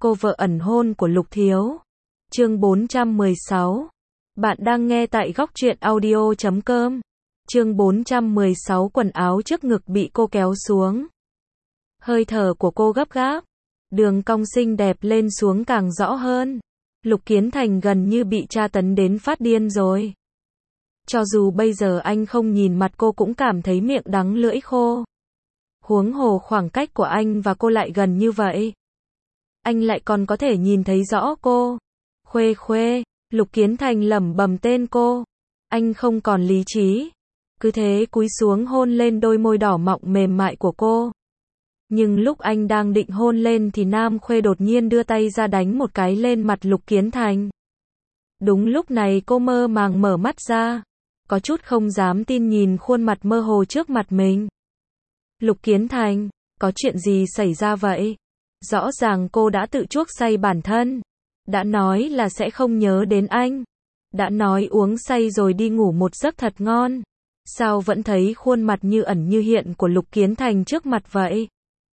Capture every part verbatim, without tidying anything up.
Cô vợ ẩn hôn của Lục Thiếu. Chương bốn trăm mười sáu. Bạn đang nghe tại góc truyện audio chấm com. Chương bốn trăm mười sáu. Quần áo trước ngực bị cô kéo xuống. Hơi thở của cô gấp gáp, đường cong xinh đẹp lên xuống càng rõ hơn. Lục Kiến Thành gần như bị tra tấn đến phát điên rồi. Cho dù bây giờ anh không nhìn mặt cô cũng cảm thấy miệng đắng lưỡi khô. Huống hồ khoảng cách của anh và cô lại gần như vậy. Anh lại còn có thể nhìn thấy rõ cô. Khuê Khuê, Lục Kiến Thành lẩm bẩm tên cô. Anh không còn lý trí. Cứ thế cúi xuống hôn lên đôi môi đỏ mọng mềm mại của cô. Nhưng lúc anh đang định hôn lên thì Nam Khuê đột nhiên đưa tay ra đánh một cái lên mặt Lục Kiến Thành. Đúng lúc này cô mơ màng mở mắt ra, có chút không dám tin nhìn khuôn mặt mơ hồ trước mặt mình. Lục Kiến Thành, có chuyện gì xảy ra vậy? Rõ ràng cô đã tự chuốc say bản thân. Đã nói là sẽ không nhớ đến anh. Đã nói uống say rồi đi ngủ một giấc thật ngon. Sao vẫn thấy khuôn mặt như ẩn như hiện của Lục Kiến Thành trước mặt vậy?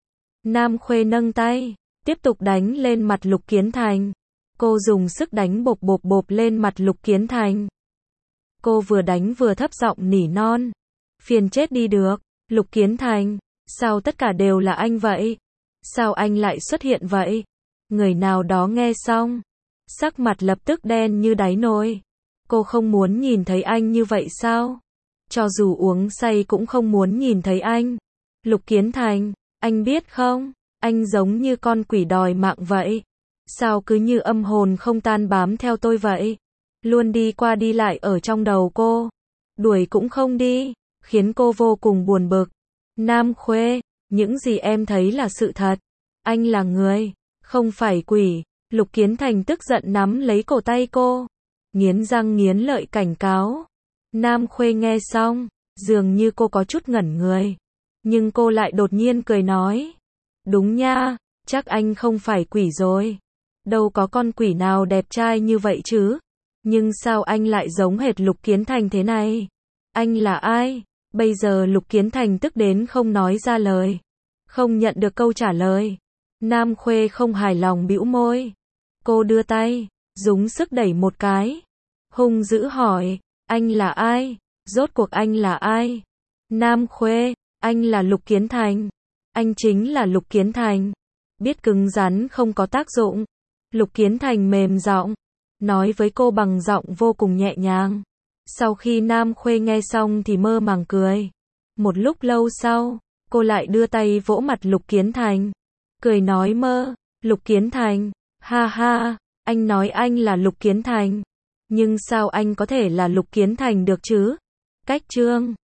Nam Khuê nâng tay, tiếp tục đánh lên mặt Lục Kiến Thành. Cô dùng sức đánh bộp bộp bộp lên mặt Lục Kiến Thành. Cô vừa đánh vừa thấp giọng nỉ non. Phiền chết đi được, Lục Kiến Thành, sao tất cả đều là anh vậy? Sao anh lại xuất hiện vậy? Người nào đó nghe xong, sắc mặt lập tức đen như đáy nồi. Cô không muốn nhìn thấy anh như vậy sao? Cho dù uống say cũng không muốn nhìn thấy anh. Lục Kiến Thành, anh biết không, anh giống như con quỷ đòi mạng vậy. Sao cứ như âm hồn không tan bám theo tôi vậy? Luôn đi qua đi lại ở trong đầu cô. Đuổi cũng không đi, khiến cô vô cùng buồn bực. Nam Khuê, những gì em thấy là sự thật. Anh là người, không phải quỷ. Lục Kiến Thành tức giận nắm lấy cổ tay cô, nghiến răng nghiến lợi cảnh cáo. Nam Khuê nghe xong, dường như cô có chút ngẩn người. Nhưng cô lại đột nhiên cười nói. Đúng nha, chắc anh không phải quỷ rồi. Đâu có con quỷ nào đẹp trai như vậy chứ. Nhưng sao anh lại giống hệt Lục Kiến Thành thế này? Anh là ai? Bây giờ Lục Kiến Thành tức đến không nói ra lời. Không nhận được câu trả lời. Nam Khuê không hài lòng bĩu môi. Cô đưa tay, dùng sức đẩy một cái. Hung dữ hỏi, anh là ai? Rốt cuộc anh là ai? Nam Khuê, anh là Lục Kiến Thành. Anh chính là Lục Kiến Thành. Biết cứng rắn không có tác dụng. Lục Kiến Thành mềm giọng, nói với cô bằng giọng vô cùng nhẹ nhàng. Sau khi Nam Khuê nghe xong thì mơ màng cười. Một lúc lâu sau, cô lại đưa tay vỗ mặt Lục Kiến Thành. Cười nói mơ, Lục Kiến Thành, ha ha, anh nói anh là Lục Kiến Thành. Nhưng sao anh có thể là Lục Kiến Thành được chứ? Cách chương